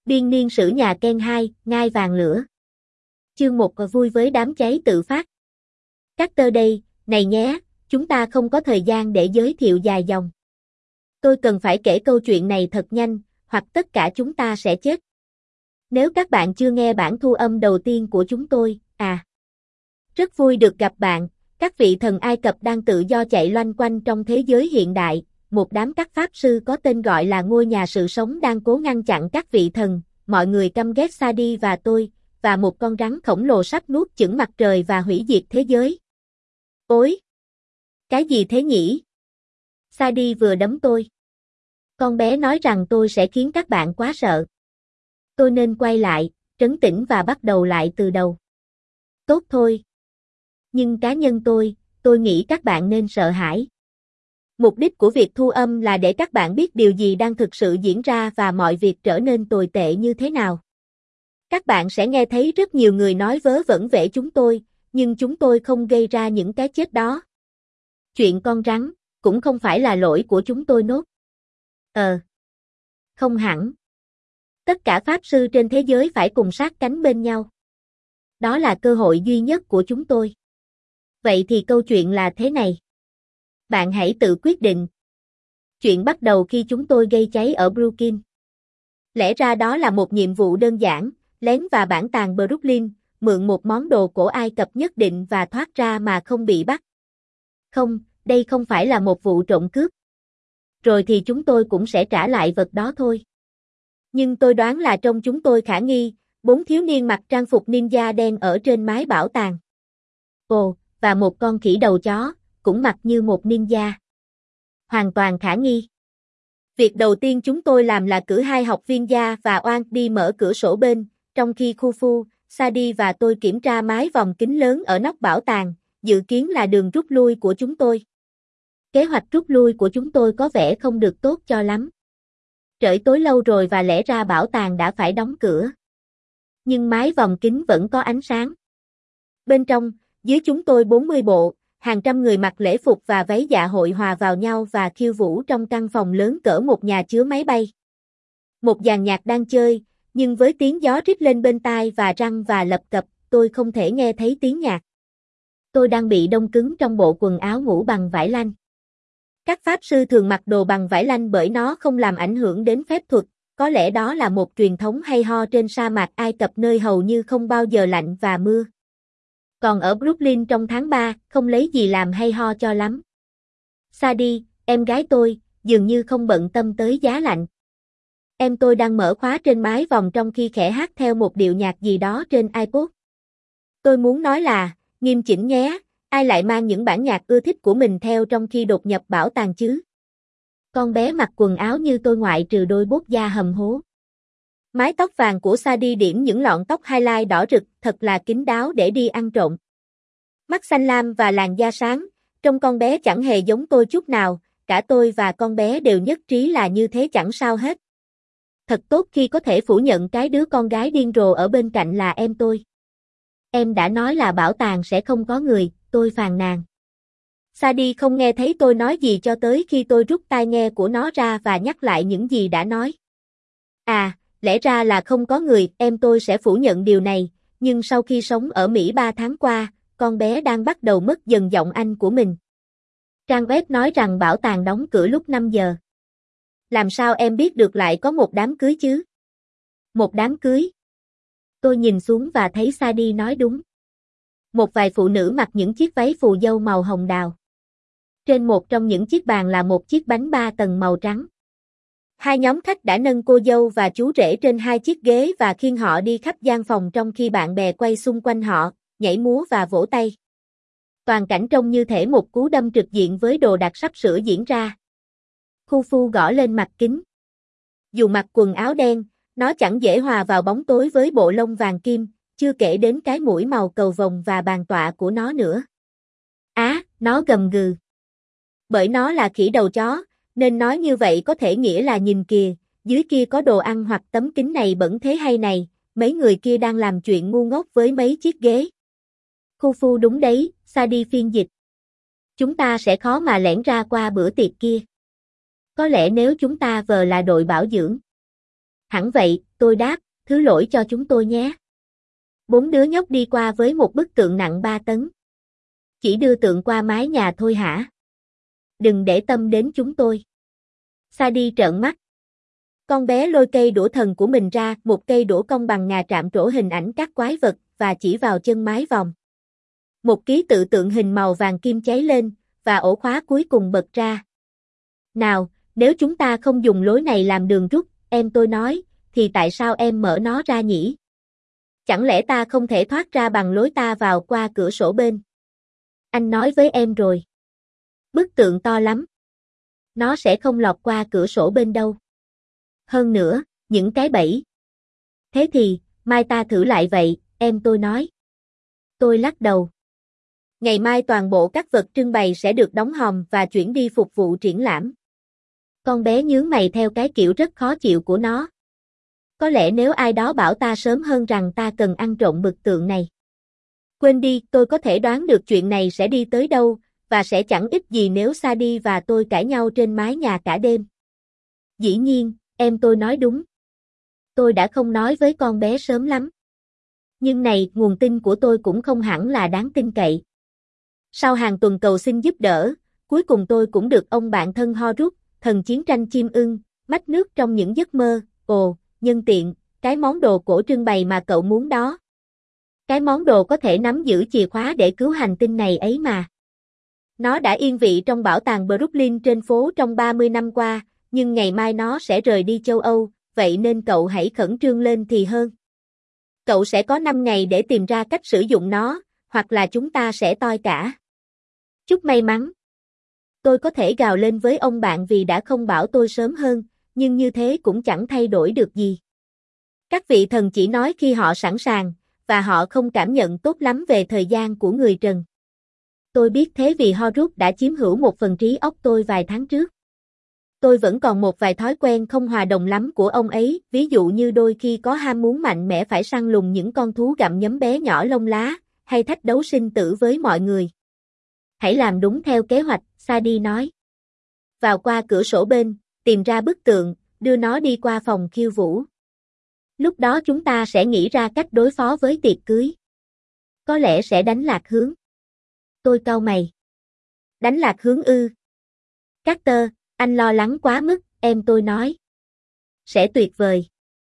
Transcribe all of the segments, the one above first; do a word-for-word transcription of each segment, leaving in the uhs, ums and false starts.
Biên niên sử nhà Ken hai, ngai vàng lửa. Chương một vui với đám cháy tự phát. Carter đây, này nhé, chúng ta không có thời gian để giới thiệu dài dòng. Tôi cần phải kể câu chuyện này thật nhanh, hoặc tất cả chúng ta sẽ chết. Nếu các bạn chưa nghe bản thu âm đầu tiên của chúng tôi, à. Rất vui được gặp bạn, các vị thần Ai Cập đang tự do chạy loanh quanh trong thế giới hiện đại, một đám các pháp sư có tên gọi là ngôi nhà sự sống đang cố ngăn chặn các vị thần, mọi người căm ghét Sadi và tôi, và một con rắn khổng lồ sắp nuốt chửng mặt trời và hủy diệt thế giới. Ôi! Cái gì thế nhỉ? Sadi vừa đấm tôi. Con bé nói rằng tôi sẽ khiến các bạn quá sợ. Tôi nên quay lại, trấn tĩnh và bắt đầu lại từ đầu. Tốt thôi. Nhưng cá nhân tôi, tôi nghĩ các bạn nên sợ hãi. Mục đích của việc thu âm là để các bạn biết điều gì đang thực sự diễn ra và mọi việc trở nên tồi tệ như thế nào. Các bạn sẽ nghe thấy rất nhiều người nói vớ vẩn về chúng tôi, nhưng chúng tôi không gây ra những cái chết đó. Chuyện con rắn, cũng không phải là lỗi của chúng tôi nốt. Ờ. Không hẳn. Tất cả pháp sư trên thế giới phải cùng sát cánh bên nhau. Đó là cơ hội duy nhất của chúng tôi. Vậy thì câu chuyện là thế này. Bạn hãy tự quyết định. Chuyện bắt đầu khi chúng tôi gây cháy ở Brooklyn. Lẽ ra đó là một nhiệm vụ đơn giản, lén vào bảo tàng Brooklyn, mượn một món đồ cổ Ai Cập nhất định và thoát ra mà không bị bắt. Không, đây không phải là một vụ trộm cướp. Rồi thì chúng tôi cũng sẽ trả lại vật đó thôi. Nhưng tôi đoán là trong chúng tôi khả nghi, bốn thiếu niên mặc trang phục ninja đen ở trên mái bảo tàng. Ồ, và một con khỉ đầu chó, cũng mặc như một ninja. Hoàn toàn khả nghi. Việc đầu tiên chúng tôi làm là cử hai học viên Gia và Oan đi mở cửa sổ bên, trong khi Khufu, Sadi và tôi kiểm tra mái vòng kính lớn ở nóc bảo tàng, dự kiến là đường rút lui của chúng tôi. Kế hoạch rút lui của chúng tôi có vẻ không được tốt cho lắm. Trời tối lâu rồi và lẽ ra bảo tàng đã phải đóng cửa. Nhưng mái vòng kính vẫn có ánh sáng. Bên trong, dưới chúng tôi bốn mươi bộ, hàng trăm người mặc lễ phục và váy dạ hội hòa vào nhau và khiêu vũ trong căn phòng lớn cỡ một nhà chứa máy bay. Một dàn nhạc đang chơi, nhưng với tiếng gió rít lên bên tai và răng và lập cập, tôi không thể nghe thấy tiếng nhạc. Tôi đang bị đông cứng trong bộ quần áo ngủ bằng vải lanh. Các pháp sư thường mặc đồ bằng vải lanh bởi nó không làm ảnh hưởng đến phép thuật, có lẽ đó là một truyền thống hay ho trên sa mạc Ai Cập nơi hầu như không bao giờ lạnh và mưa. Còn ở Brooklyn trong tháng ba, không lấy gì làm hay ho cho lắm. Sadi, em gái tôi, dường như không bận tâm tới giá lạnh. Em tôi đang mở khóa trên mái vòng trong khi khẽ hát theo một điệu nhạc gì đó trên iPod. Tôi muốn nói là, nghiêm chỉnh nhé, ai lại mang những bản nhạc ưa thích của mình theo trong khi đột nhập bảo tàng chứ? Con bé mặc quần áo như tôi ngoại trừ đôi bốt da hầm hố. Mái tóc vàng của Sadi điểm những lọn tóc highlight đỏ rực, thật là kín đáo để đi ăn trộm. Mắt xanh lam và làn da sáng, trông con bé chẳng hề giống tôi chút nào, cả tôi và con bé đều nhất trí là như thế chẳng sao hết. Thật tốt khi có thể phủ nhận cái đứa con gái điên rồ ở bên cạnh là em tôi. Em đã nói là bảo tàng sẽ không có người, tôi phàn nàn. Sadi không nghe thấy tôi nói gì cho tới khi tôi rút tai nghe của nó ra và nhắc lại những gì đã nói. À, lẽ ra là không có người, em tôi sẽ phủ nhận điều này, nhưng sau khi sống ở Mỹ ba tháng qua, con bé đang bắt đầu mất dần giọng Anh của mình. Trang web nói rằng bảo tàng đóng cửa lúc năm giờ. Làm sao em biết được lại có một đám cưới chứ? Một đám cưới? Tôi nhìn xuống và thấy Sadi nói đúng. Một vài phụ nữ mặc những chiếc váy phù dâu màu hồng đào. Trên một trong những chiếc bàn là một chiếc bánh ba tầng màu trắng. Hai nhóm khách đã nâng cô dâu và chú rể trên hai chiếc ghế và khiêng họ đi khắp gian phòng trong khi bạn bè quay xung quanh họ, nhảy múa và vỗ tay. Toàn cảnh trông như thể một cú đâm trực diện với đồ đạc sắp sửa diễn ra. Khufu gõ lên mặt kính. Dù mặc quần áo đen, nó chẳng dễ hòa vào bóng tối với bộ lông vàng kim, chưa kể đến cái mũi màu cầu vồng và bàn tọa của nó nữa. Á, à, nó gầm gừ. Bởi nó là khỉ đầu chó, nên nói như vậy có thể nghĩa là nhìn kìa, dưới kia có đồ ăn hoặc tấm kính này bẩn thế hay này, mấy người kia đang làm chuyện ngu ngốc với mấy chiếc ghế. Khufu đúng đấy, Sadi phiên dịch. Chúng ta sẽ khó mà lẻn ra qua bữa tiệc kia. Có lẽ nếu chúng ta vờ là đội bảo dưỡng. Hẳn vậy, tôi đáp, thứ lỗi cho chúng tôi nhé. Bốn đứa nhóc đi qua với một bức tượng nặng ba tấn. Chỉ đưa tượng qua mái nhà thôi hả? Đừng để tâm đến chúng tôi. Sadie trợn mắt. Con bé lôi cây đũa thần của mình ra, một cây đũa cong bằng ngà trạm trổ hình ảnh các quái vật, và chỉ vào chân mái vòng. Một ký tự tượng hình màu vàng kim cháy lên, và ổ khóa cuối cùng bật ra. Nào, nếu chúng ta không dùng lối này làm đường rút, em tôi nói, thì tại sao em mở nó ra nhỉ? Chẳng lẽ ta không thể thoát ra bằng lối ta vào qua cửa sổ bên? Anh nói với em rồi. Bức tượng to lắm. Nó sẽ không lọt qua cửa sổ bên đâu. Hơn nữa, những cái bẫy. Thế thì, mai ta thử lại vậy, em tôi nói. Tôi lắc đầu. Ngày mai toàn bộ các vật trưng bày sẽ được đóng hòm và chuyển đi phục vụ triển lãm. Con bé nhướng mày theo cái kiểu rất khó chịu của nó. Có lẽ nếu ai đó bảo ta sớm hơn rằng ta cần ăn trộm bức tượng này. Quên đi, tôi có thể đoán được chuyện này sẽ đi tới đâu, và sẽ chẳng ích gì nếu Sadie và tôi cãi nhau trên mái nhà cả đêm. Dĩ nhiên, em tôi nói đúng. Tôi đã không nói với con bé sớm lắm. Nhưng này, nguồn tin của tôi cũng không hẳn là đáng tin cậy. Sau hàng tuần cầu xin giúp đỡ, cuối cùng tôi cũng được ông bạn thân Horus, thần chiến tranh chim ưng, mách nước trong những giấc mơ. Ồ, nhân tiện, cái món đồ cổ trưng bày mà cậu muốn đó. Cái món đồ có thể nắm giữ chìa khóa để cứu hành tinh này ấy mà. Nó đã yên vị trong bảo tàng Brooklyn trên phố trong ba mươi năm qua, nhưng ngày mai nó sẽ rời đi châu Âu, vậy nên cậu hãy khẩn trương lên thì hơn. Cậu sẽ có năm ngày để tìm ra cách sử dụng nó, hoặc là chúng ta sẽ toi cả. Chúc may mắn. Tôi có thể gào lên với ông bạn vì đã không bảo tôi sớm hơn, nhưng như thế cũng chẳng thay đổi được gì. Các vị thần chỉ nói khi họ sẵn sàng, và họ không cảm nhận tốt lắm về thời gian của người trần. Tôi biết thế vì Horus đã chiếm hữu một phần trí óc tôi vài tháng trước. Tôi vẫn còn một vài thói quen không hòa đồng lắm của ông ấy, ví dụ như đôi khi có ham muốn mạnh mẽ phải săn lùng những con thú gặm nhấm bé nhỏ lông lá, hay thách đấu sinh tử với mọi người. Hãy làm đúng theo kế hoạch, Sadie nói. Vào qua cửa sổ bên, tìm ra bức tượng, đưa nó đi qua phòng khiêu vũ. Lúc đó chúng ta sẽ nghĩ ra cách đối phó với tiệc cưới. Có lẽ sẽ đánh lạc hướng. Tôi cau mày. Đánh lạc hướng ư? Carter, anh lo lắng quá mức, em tôi nói. Sẽ tuyệt vời.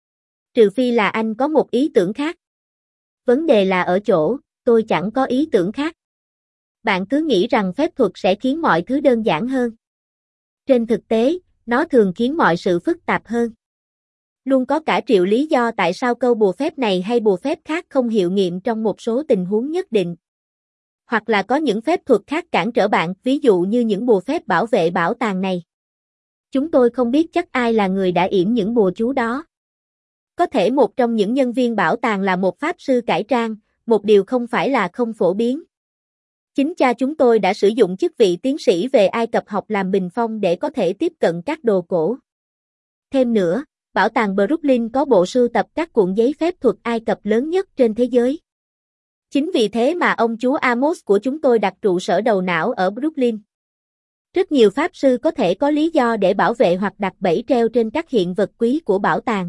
Trừ phi là anh có một ý tưởng khác. Vấn đề là ở chỗ, tôi chẳng có ý tưởng khác. Bạn cứ nghĩ rằng phép thuật sẽ khiến mọi thứ đơn giản hơn. Trên thực tế, nó thường khiến mọi sự phức tạp hơn. Luôn có cả triệu lý do tại sao câu bùa phép này hay bùa phép khác không hiệu nghiệm trong một số tình huống nhất định. Hoặc là có những phép thuật khác cản trở bạn, ví dụ như những bùa phép bảo vệ bảo tàng này. Chúng tôi không biết chắc ai là người đã yểm những bùa chú đó. Có thể một trong những nhân viên bảo tàng là một pháp sư cải trang, một điều không phải là không phổ biến. Chính cha chúng tôi đã sử dụng chức vị tiến sĩ về Ai Cập học làm bình phong để có thể tiếp cận các đồ cổ. Thêm nữa, bảo tàng Brooklyn có bộ sưu tập các cuộn giấy phép thuật Ai Cập lớn nhất trên thế giới. Chính vì thế mà ông chú Amos của chúng tôi đặt trụ sở đầu não ở Brooklyn. Rất nhiều pháp sư có thể có lý do để bảo vệ hoặc đặt bẫy treo trên các hiện vật quý của bảo tàng.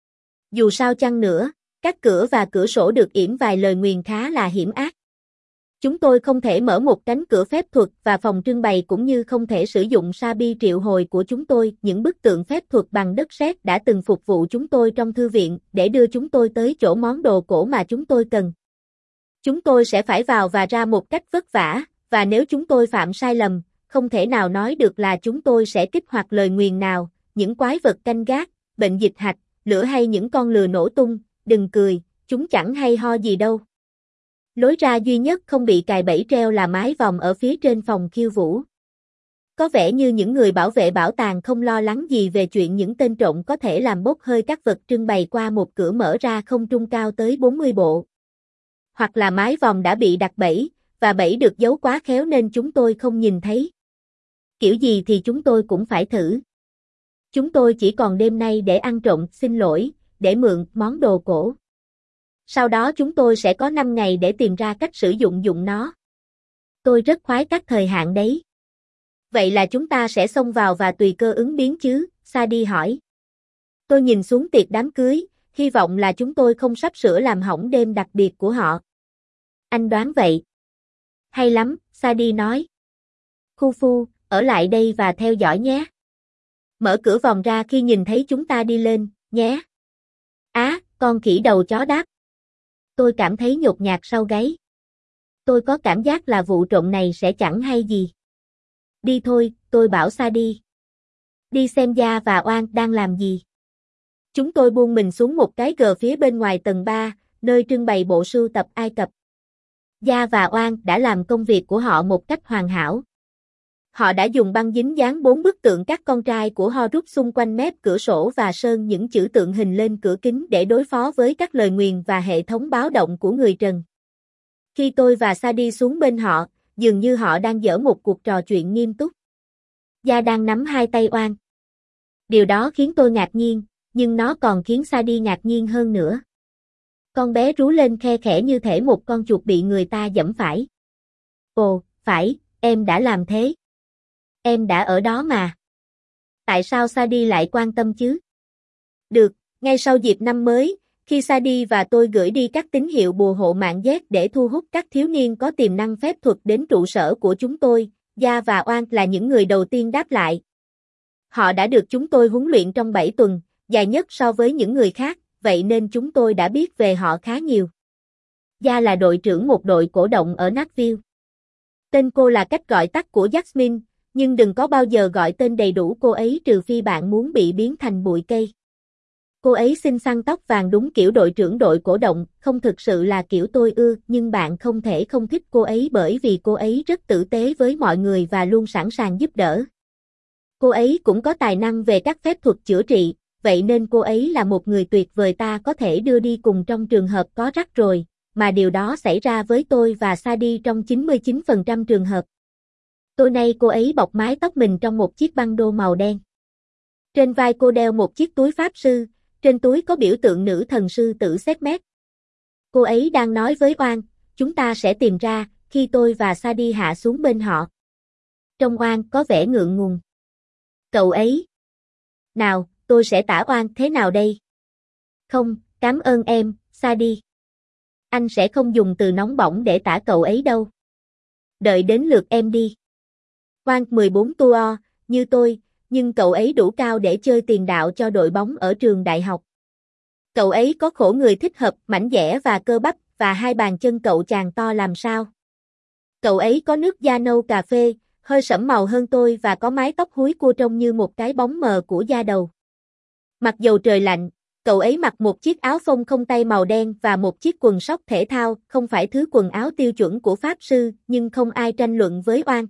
Dù sao chăng nữa, các cửa và cửa sổ được yểm vài lời nguyền khá là hiểm ác. Chúng tôi không thể mở một cánh cửa phép thuật và phòng trưng bày cũng như không thể sử dụng sa bi triệu hồi của chúng tôi, những bức tượng phép thuật bằng đất sét đã từng phục vụ chúng tôi trong thư viện để đưa chúng tôi tới chỗ món đồ cổ mà chúng tôi cần. Chúng tôi sẽ phải vào và ra một cách vất vả, và nếu chúng tôi phạm sai lầm, không thể nào nói được là chúng tôi sẽ kích hoạt lời nguyền nào, những quái vật canh gác, bệnh dịch hạch, lửa hay những con lừa nổ tung, đừng cười, chúng chẳng hay ho gì đâu. Lối ra duy nhất không bị cài bẫy treo là mái vòng ở phía trên phòng khiêu vũ. Có vẻ như những người bảo vệ bảo tàng không lo lắng gì về chuyện những tên trộm có thể làm bốc hơi các vật trưng bày qua một cửa mở ra không trung cao tới bốn mươi bộ. Hoặc là mái vòng đã bị đặt bẫy, và bẫy được giấu quá khéo nên chúng tôi không nhìn thấy. Kiểu gì thì chúng tôi cũng phải thử. Chúng tôi chỉ còn đêm nay để ăn trộm, xin lỗi, để mượn món đồ cổ. Sau đó chúng tôi sẽ có năm ngày để tìm ra cách sử dụng dụng nó. Tôi rất khoái các thời hạn đấy. Vậy là chúng ta sẽ xông vào và tùy cơ ứng biến chứ, Sadie hỏi. Tôi nhìn xuống tiệc đám cưới, hy vọng là chúng tôi không sắp sửa làm hỏng đêm đặc biệt của họ. Anh đoán vậy. Hay lắm, Sadie nói. Khufu, ở lại đây và theo dõi nhé. Mở cửa vòng ra khi nhìn thấy chúng ta đi lên, nhé. Á, con khỉ đầu chó đáp. Tôi cảm thấy nhột nhạt sau gáy. Tôi có cảm giác là vụ trộm này sẽ chẳng hay gì. Đi thôi, tôi bảo Sadie. Đi xem Gia và Oan đang làm gì. Chúng tôi buông mình xuống một cái gờ phía bên ngoài tầng ba, nơi trưng bày bộ sưu tập Ai Cập. Gia và Oan đã làm công việc của họ một cách hoàn hảo. Họ đã dùng băng dính dán bốn bức tượng các con trai của Horus xung quanh mép cửa sổ và sơn những chữ tượng hình lên cửa kính để đối phó với các lời nguyền và hệ thống báo động của người Trần. Khi tôi và Sadie xuống bên họ, dường như họ đang giở một cuộc trò chuyện nghiêm túc. Gia đang nắm hai tay Oan. Điều đó khiến tôi ngạc nhiên, nhưng nó còn khiến Sadie ngạc nhiên hơn nữa. Con bé rú lên khe khẽ như thể một con chuột bị người ta giẫm phải. Ồ, phải, em đã làm thế. Em đã ở đó mà. Tại sao Sadie lại quan tâm chứ? Được, ngay sau dịp năm mới, khi Sadie và tôi gửi đi các tín hiệu bùa hộ mạng Z để thu hút các thiếu niên có tiềm năng phép thuật đến trụ sở của chúng tôi, Gia và Oan là những người đầu tiên đáp lại. Họ đã được chúng tôi huấn luyện trong bảy tuần, dài nhất so với những người khác, vậy nên chúng tôi đã biết về họ khá nhiều. Gia là đội trưởng một đội cổ động ở Nashville. Tên cô là cách gọi tắt của Jasmine, nhưng đừng có bao giờ gọi tên đầy đủ cô ấy trừ phi bạn muốn bị biến thành bụi cây. Cô ấy xinh xắn tóc vàng đúng kiểu đội trưởng đội cổ động, không thực sự là kiểu tôi ưa, nhưng bạn không thể không thích cô ấy bởi vì cô ấy rất tử tế với mọi người và luôn sẵn sàng giúp đỡ. Cô ấy cũng có tài năng về các phép thuật chữa trị, vậy nên cô ấy là một người tuyệt vời ta có thể đưa đi cùng trong trường hợp có rắc rối, mà điều đó xảy ra với tôi và Sadie trong chín mươi chín phần trăm trường hợp. Tối nay cô ấy bọc mái tóc mình trong một chiếc băng đô màu đen. Trên vai cô đeo một chiếc túi pháp sư, trên túi có biểu tượng nữ thần sư tử Sekhmet. Cô ấy đang nói với Oan, chúng ta sẽ tìm ra, khi tôi và Sadie hạ xuống bên họ. Trông Oan có vẻ ngượng ngùng. Cậu ấy. Nào, tôi sẽ tả Oan thế nào đây? Không, cảm ơn em, Sadie. Anh sẽ không dùng từ nóng bỏng để tả cậu ấy đâu. Đợi đến lượt em đi. Oan mười bốn tuổi, như tôi, nhưng cậu ấy đủ cao để chơi tiền đạo cho đội bóng ở trường đại học. Cậu ấy có khổ người thích hợp, mảnh dẻ và cơ bắp, và hai bàn chân cậu chàng to làm sao. Cậu ấy có nước da nâu cà phê, hơi sẫm màu hơn tôi và có mái tóc húi cua trông như một cái bóng mờ của da đầu. Mặc dầu trời lạnh, cậu ấy mặc một chiếc áo phông không tay màu đen và một chiếc quần sóc thể thao, không phải thứ quần áo tiêu chuẩn của pháp sư, nhưng không ai tranh luận với Oan.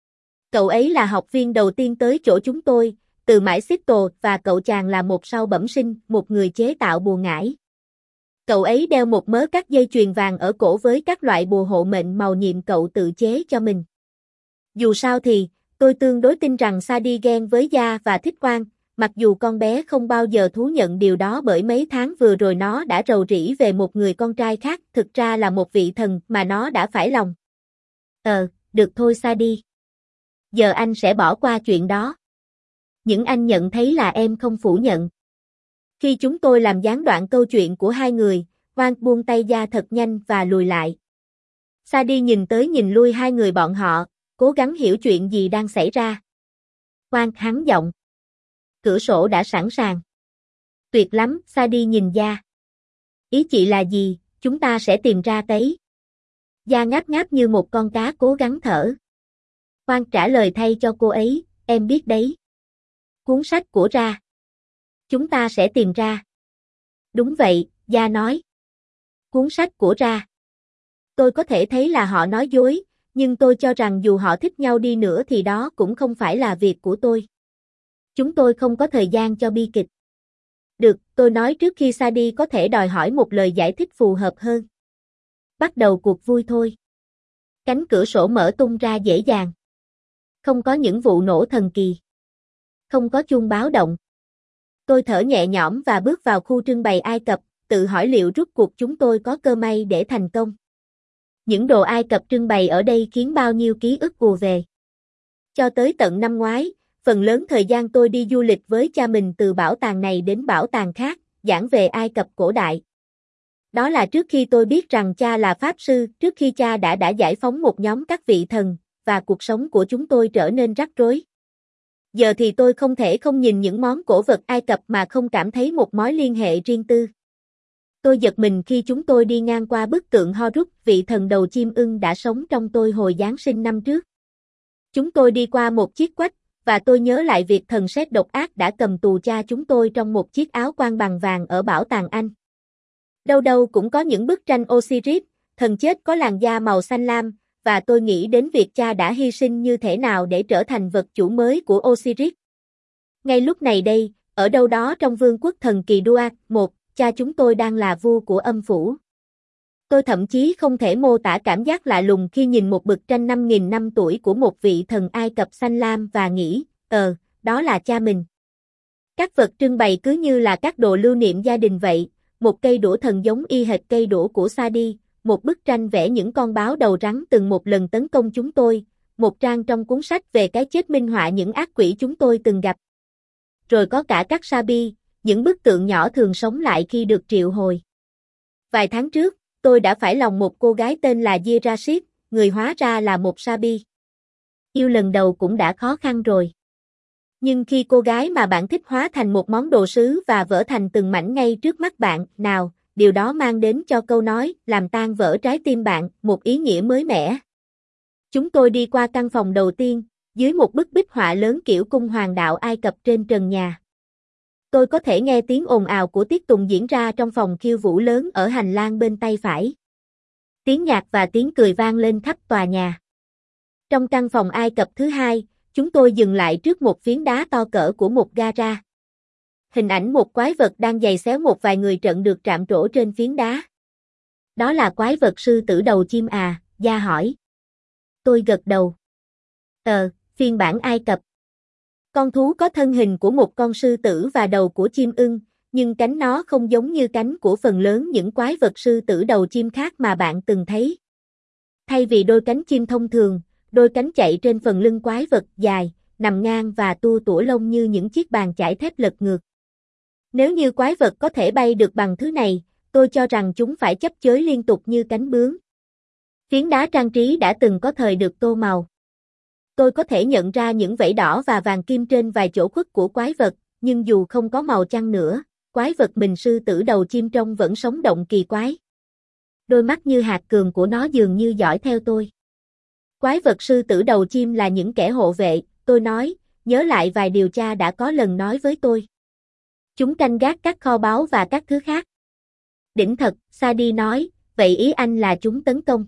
Cậu ấy là học viên đầu tiên tới chỗ chúng tôi, từ mãi Seattle, và cậu chàng là một sao bẩm sinh, một người chế tạo bùa ngải. Cậu ấy đeo một mớ các dây chuyền vàng ở cổ với các loại bùa hộ mệnh màu nhiệm cậu tự chế cho mình. Dù sao thì, tôi tương đối tin rằng Sadie ghen với Gia và thích Oan, mặc dù con bé không bao giờ thú nhận điều đó bởi mấy tháng vừa rồi nó đã rầu rĩ về một người con trai khác, thực ra là một vị thần mà nó đã phải lòng. Ờ, được thôi Sadie. Giờ anh sẽ bỏ qua chuyện đó. Những anh nhận thấy là em không phủ nhận. Khi chúng tôi làm gián đoạn câu chuyện của hai người, Oan buông tay Gia thật nhanh và lùi lại. Sadie nhìn tới nhìn lui hai người bọn họ, cố gắng hiểu chuyện gì đang xảy ra. Oan hắn giọng. Cửa sổ đã sẵn sàng. Tuyệt lắm, Sadie nhìn Gia. Ý chị là gì, chúng ta sẽ tìm ra tấy. Gia ngáp ngáp như một con cá cố gắng thở. Oan trả lời thay cho cô ấy, em biết đấy. Cuốn sách của Ra. Chúng ta sẽ tìm ra. Đúng vậy, Gia nói. Cuốn sách của Ra. Tôi có thể thấy là họ nói dối, nhưng tôi cho rằng dù họ thích nhau đi nữa thì đó cũng không phải là việc của tôi. Chúng tôi không có thời gian cho bi kịch. Được, tôi nói trước khi Sadie có thể đòi hỏi một lời giải thích phù hợp hơn. Bắt đầu cuộc vui thôi. Cánh cửa sổ mở tung ra dễ dàng. Không có những vụ nổ thần kỳ. Không có chuông báo động. Tôi thở nhẹ nhõm và bước vào khu trưng bày Ai Cập, tự hỏi liệu rút cuộc chúng tôi có cơ may để thành công. Những đồ Ai Cập trưng bày ở đây khiến bao nhiêu ký ức ùa về. Cho tới tận năm ngoái, Phần lớn thời gian tôi đi du lịch với cha mình từ bảo tàng này đến bảo tàng khác, giảng về Ai Cập cổ đại. Đó là trước khi tôi biết rằng cha là Pháp sư, trước khi cha đã đã giải phóng một nhóm các vị thần, và cuộc sống của chúng tôi trở nên rắc rối. Giờ thì tôi không thể không nhìn những món cổ vật Ai Cập mà không cảm thấy một mối liên hệ riêng tư. Tôi giật mình khi chúng tôi đi ngang qua bức tượng Horus, vị thần đầu chim ưng đã sống trong tôi hồi Giáng sinh năm trước. Chúng tôi đi qua một chiếc quách, và tôi nhớ lại việc thần Sét độc ác đã cầm tù cha chúng tôi trong một chiếc áo quan bằng vàng ở bảo tàng Anh. Đâu đâu cũng có những bức tranh Osiris, thần chết có làn da màu xanh lam, và tôi nghĩ đến việc cha đã hy sinh như thế nào để trở thành vật chủ mới của Osiris. Ngay lúc này đây, ở đâu đó trong vương quốc thần kỳ Duat một, cha chúng tôi đang là vua của âm phủ. Tôi thậm chí không thể mô tả cảm giác lạ lùng khi nhìn một bức tranh năm nghìn năm tuổi của một vị thần Ai Cập xanh lam và nghĩ, ờ, đó là cha mình. Các vật trưng bày cứ như là các đồ lưu niệm gia đình vậy, một cây đũa thần giống y hệt cây đũa của Sadi, một bức tranh vẽ những con báo đầu rắn từng một lần tấn công chúng tôi, một trang trong cuốn sách về cái chết minh họa những ác quỷ chúng tôi từng gặp. Rồi có cả các Sabi, những bức tượng nhỏ thường sống lại khi được triệu hồi. Vài tháng trước, tôi đã phải lòng một cô gái tên là Jirashid, người hóa ra là một Sabi. Yêu lần đầu cũng đã khó khăn rồi. Nhưng khi cô gái mà bạn thích hóa thành một món đồ sứ và vỡ thành từng mảnh ngay trước mắt bạn, nào, điều đó mang đến cho câu nói, làm tan vỡ trái tim bạn, một ý nghĩa mới mẻ. Chúng tôi đi qua căn phòng đầu tiên, dưới một bức bích họa lớn kiểu cung hoàng đạo Ai Cập trên trần nhà. Tôi có thể nghe tiếng ồn ào của tiết tùng diễn ra trong phòng khiêu vũ lớn ở hành lang bên tay phải. Tiếng nhạc và tiếng cười vang lên khắp tòa nhà. Trong căn phòng Ai Cập thứ hai, chúng tôi dừng lại trước một phiến đá to cỡ của một gara. Hình ảnh một quái vật đang giày xéo một vài người trận được trạm trổ trên phiến đá. Đó là quái vật sư tử đầu chim à, Gia hỏi. Tôi gật đầu. Ờ, phiên bản Ai Cập. Con thú có thân hình của một con sư tử và đầu của chim ưng, nhưng cánh nó không giống như cánh của phần lớn những quái vật sư tử đầu chim khác mà bạn từng thấy. Thay vì đôi cánh chim thông thường, đôi cánh chạy trên phần lưng quái vật dài, nằm ngang và tua tủa lông như những chiếc bàn chải thép lật ngược. Nếu như quái vật có thể bay được bằng thứ này, tôi cho rằng chúng phải chấp chới liên tục như cánh bướm. Phiến đá trang trí đã từng có thời được tô màu. Tôi có thể nhận ra những vảy đỏ và vàng kim trên vài chỗ khuất của quái vật, nhưng dù không có màu chăng nữa, quái vật mình sư tử đầu chim trông vẫn sống động kỳ quái. Đôi mắt như hạt cườm của nó dường như dõi theo tôi. Quái vật sư tử đầu chim là những kẻ hộ vệ, tôi nói, nhớ lại vài điều cha đã có lần nói với tôi. Chúng canh gác các kho báu và các thứ khác. Đỉnh thật, Sadi nói, vậy ý anh là chúng tấn công.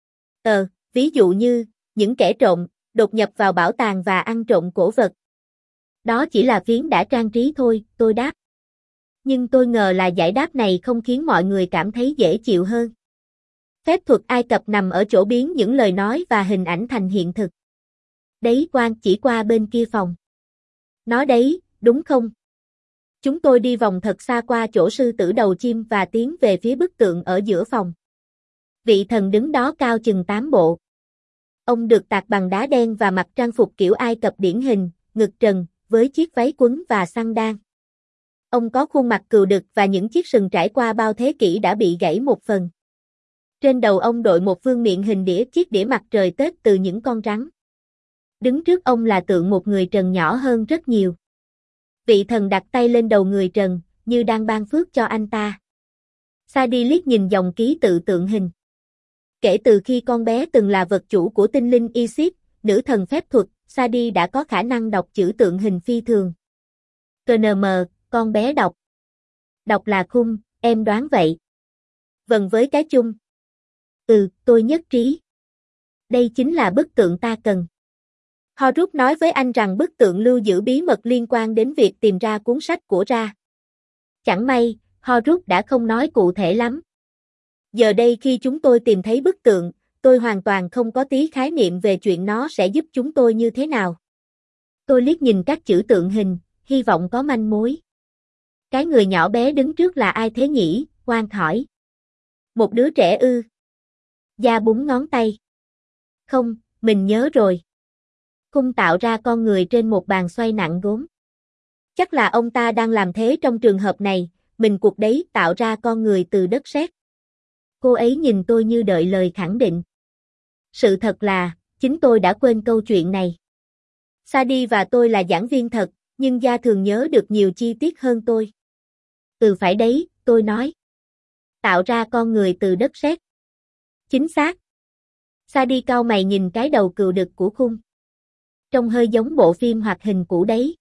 Ờ, ví dụ như, những kẻ trộm, đột nhập vào bảo tàng và ăn trộm cổ vật. Đó chỉ là phiến đã trang trí thôi, tôi đáp. Nhưng tôi ngờ là giải đáp này không khiến mọi người cảm thấy dễ chịu hơn. Phép thuật Ai Cập nằm ở chỗ biến những lời nói và hình ảnh thành hiện thực. Đấy quan chỉ qua bên kia phòng. Nó đấy, đúng không? Chúng tôi đi vòng thật xa qua chỗ sư tử đầu chim và tiến về phía bức tượng ở giữa phòng. Vị thần đứng đó cao chừng tám bộ. Ông được tạc bằng đá đen và mặc trang phục kiểu Ai Cập điển hình, ngực trần, với chiếc váy quấn và xăng đan. Ông có khuôn mặt cừu đực và những chiếc sừng trải qua bao thế kỷ đã bị gãy một phần. Trên đầu ông đội một vương miện hình đĩa, chiếc đĩa mặt trời Tết từ những con rắn. Đứng trước ông là tượng một người trần nhỏ hơn rất nhiều. Vị thần đặt tay lên đầu người trần, như đang ban phước cho anh ta. Sadi liếc nhìn dòng ký tự tượng hình. Kể từ khi con bé từng là vật chủ của tinh linh Isis, nữ thần phép thuật, Sadi đã có khả năng đọc chữ tượng hình phi thường. Cờ nờ mờ, con bé đọc. Đọc là khung, em đoán vậy. Vâng với cái chung. Ừ, tôi nhất trí. Đây chính là bức tượng ta cần. Horus nói với anh rằng bức tượng lưu giữ bí mật liên quan đến việc tìm ra cuốn sách của Ra. Chẳng may, Horus đã không nói cụ thể lắm. Giờ đây khi chúng tôi tìm thấy bức tượng, tôi hoàn toàn không có tí khái niệm về chuyện nó sẽ giúp chúng tôi như thế nào. Tôi liếc nhìn các chữ tượng hình, hy vọng có manh mối. Cái người nhỏ bé đứng trước là ai thế nhỉ? Quan hỏi. Một đứa trẻ ư? Gia búng ngón tay. Không, mình nhớ rồi. Khung tạo ra con người trên một bàn xoay nặng gốm. Chắc là ông ta đang làm thế trong trường hợp này, mình cuộc đấy tạo ra con người từ đất sét. Cô ấy nhìn tôi như đợi lời khẳng định. Sự thật là, chính tôi đã quên câu chuyện này. Sadie và tôi là giảng viên thật, nhưng Gia thường nhớ được nhiều chi tiết hơn tôi. Ừ phải đấy, tôi nói. Tạo ra con người từ đất sét. Chính xác. Sadie cau mày nhìn cái đầu cừu đực của Khung. Trông hơi giống bộ phim hoạt hình cũ đấy.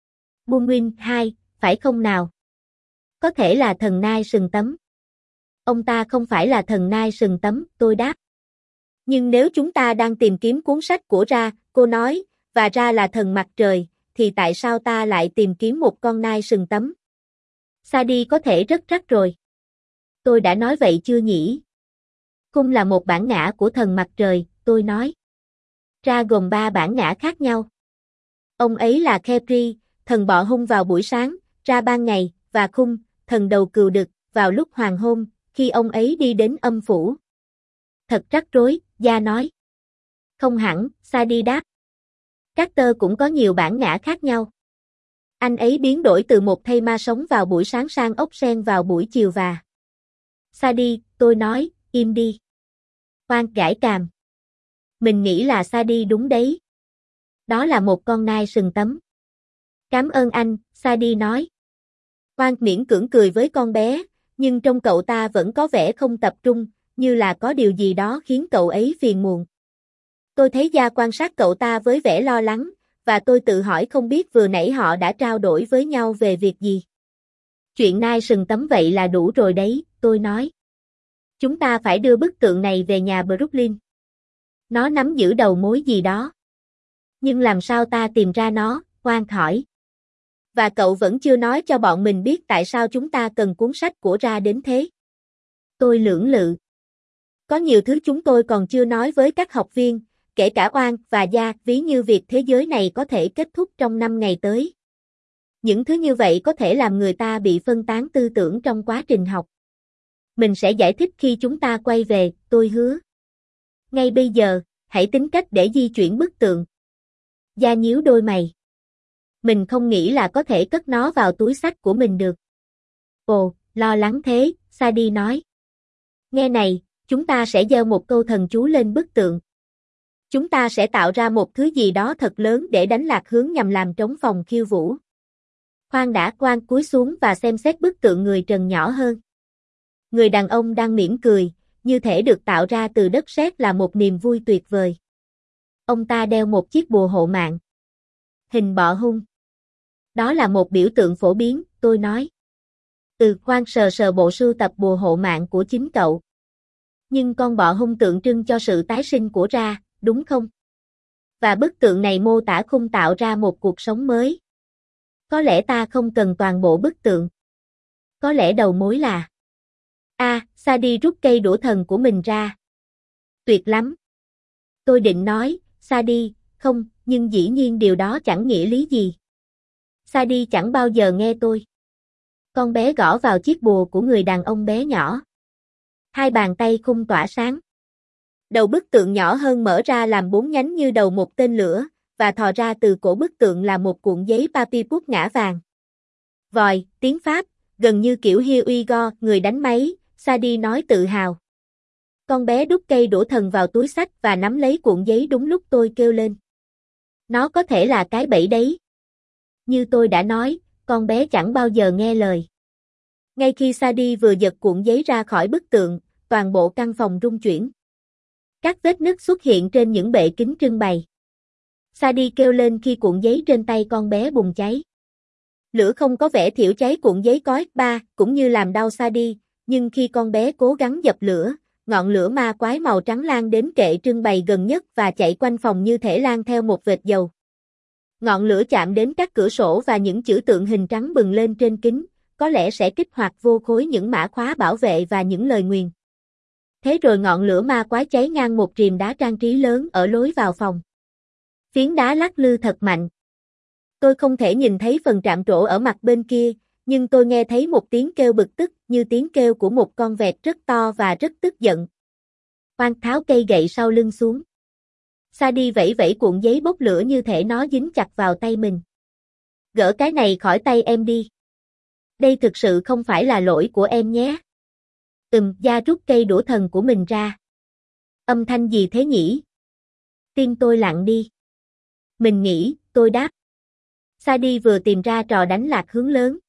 Bunwin hai, phải không nào? Có thể là thần nai sừng tấm. Ông ta không phải là thần nai sừng tấm, tôi đáp. Nhưng nếu chúng ta đang tìm kiếm cuốn sách của Ra, cô nói, và Ra là thần mặt trời, thì tại sao ta lại tìm kiếm một con nai sừng tấm? Sadie có thể rất rắc rồi. Tôi đã nói vậy chưa nhỉ? Khung là một bản ngã của thần mặt trời, tôi nói. Ra gồm ba bản ngã khác nhau. Ông ấy là Khepri, thần bọ hung vào buổi sáng, Ra ban ngày, và Khung, thần đầu cừu đực, vào lúc hoàng hôn, khi ông ấy đi đến âm phủ. Thật rắc rối, Gia nói. Không hẳn, Sadie đáp. Carter cũng có nhiều bản ngã khác nhau. Anh ấy biến đổi từ một thây ma sống vào buổi sáng sang ốc sên vào buổi chiều và... Sadie, tôi nói, im đi. Khoan gãi càm. Mình nghĩ là Sadie đúng đấy. Đó là một con nai sừng tấm. Cảm ơn anh, Sadie nói. Khoan miễn cưỡng cười với con bé, nhưng trong cậu ta vẫn có vẻ không tập trung, như là có điều gì đó khiến cậu ấy phiền muộn. Tôi thấy Gia quan sát cậu ta với vẻ lo lắng, và tôi tự hỏi không biết vừa nãy họ đã trao đổi với nhau về việc gì. Chuyện nai sừng tấm vậy là đủ rồi đấy, tôi nói. Chúng ta phải đưa bức tượng này về nhà Brooklyn. Nó nắm giữ đầu mối gì đó. Nhưng làm sao ta tìm ra nó, Khoan hỏi. Và cậu vẫn chưa nói cho bọn mình biết tại sao chúng ta cần cuốn sách của Ra đến thế. Tôi lưỡng lự. Có nhiều thứ chúng tôi còn chưa nói với các học viên, kể cả Oan và Gia, ví như việc thế giới này có thể kết thúc trong năm ngày tới. Những thứ như vậy có thể làm người ta bị phân tán tư tưởng trong quá trình học. Mình sẽ giải thích khi chúng ta quay về, tôi hứa. Ngay bây giờ, hãy tính cách để di chuyển bức tượng. Gia nhíu đôi mày. Mình không nghĩ là có thể cất nó vào túi xách của mình được. Ồ, lo lắng thế, Sadie nói. Nghe này, chúng ta sẽ gieo một câu thần chú lên bức tượng. Chúng ta sẽ tạo ra một thứ gì đó thật lớn để đánh lạc hướng nhằm làm trống phòng khiêu vũ. Khoan đã, Khoan cúi xuống và xem xét bức tượng người trần nhỏ hơn. Người đàn ông đang mỉm cười, như thể được tạo ra từ đất sét là một niềm vui tuyệt vời. Ông ta đeo một chiếc bùa hộ mạng. Hình bọ hung. Đó là một biểu tượng phổ biến, tôi nói. Ừ, Khoan sờ sờ bộ sưu tập bùa hộ mạng của chính cậu. Nhưng con bọ hung tượng trưng cho sự tái sinh của Ra, đúng không? Và bức tượng này mô tả Khung tạo ra một cuộc sống mới. Có lẽ ta không cần toàn bộ bức tượng. Có lẽ đầu mối là... A, à, Sadie rút cây đũa thần của mình ra. Tuyệt lắm. Tôi định nói, Sadie, không, nhưng dĩ nhiên điều đó chẳng nghĩa lý gì. Sadie chẳng bao giờ nghe tôi. Con bé gõ vào chiếc bùa của người đàn ông bé nhỏ. Hai bàn tay Khung tỏa sáng. Đầu bức tượng nhỏ hơn mở ra làm bốn nhánh như đầu một tên lửa, và thò ra từ cổ bức tượng là một cuộn giấy papyrus ngã vàng. Vòi, tiếng Pháp, gần như kiểu Here we go, người đánh máy, Sadie nói tự hào. Con bé đút cây đũa thần vào túi xách và nắm lấy cuộn giấy đúng lúc tôi kêu lên. Nó có thể là cái bẫy đấy. Như tôi đã nói, con bé chẳng bao giờ nghe lời. Ngay khi Sadie vừa giật cuộn giấy ra khỏi bức tượng, toàn bộ căn phòng rung chuyển. Các vết nứt xuất hiện trên những bệ kính trưng bày. Sadie kêu lên khi cuộn giấy trên tay con bé bùng cháy. Lửa không có vẻ thiểu cháy cuộn giấy cói ba, cũng như làm đau Sadie, nhưng khi con bé cố gắng dập lửa, ngọn lửa ma quái màu trắng lan đến kệ trưng bày gần nhất và chạy quanh phòng như thể lan theo một vệt dầu. Ngọn lửa chạm đến các cửa sổ và những chữ tượng hình trắng bừng lên trên kính, có lẽ sẽ kích hoạt vô khối những mã khóa bảo vệ và những lời nguyền. Thế rồi ngọn lửa ma quái cháy ngang một rìm đá trang trí lớn ở lối vào phòng. Phiến đá lắc lư thật mạnh. Tôi không thể nhìn thấy phần trạm trổ ở mặt bên kia, nhưng tôi nghe thấy một tiếng kêu bực tức, như tiếng kêu của một con vẹt rất to và rất tức giận. Khoan tháo cây gậy sau lưng xuống. Sadie vẫy vẫy cuộn giấy bốc lửa như thể nó dính chặt vào tay mình. Gỡ cái này khỏi tay em đi. Đây thực sự không phải là lỗi của em nhé. Ừm, Gia rút cây đũa thần của mình ra. Âm thanh gì thế nhỉ? Tim tôi lặng đi. Mình nghĩ, tôi đáp. Sadie vừa tìm ra trò đánh lạc hướng lớn.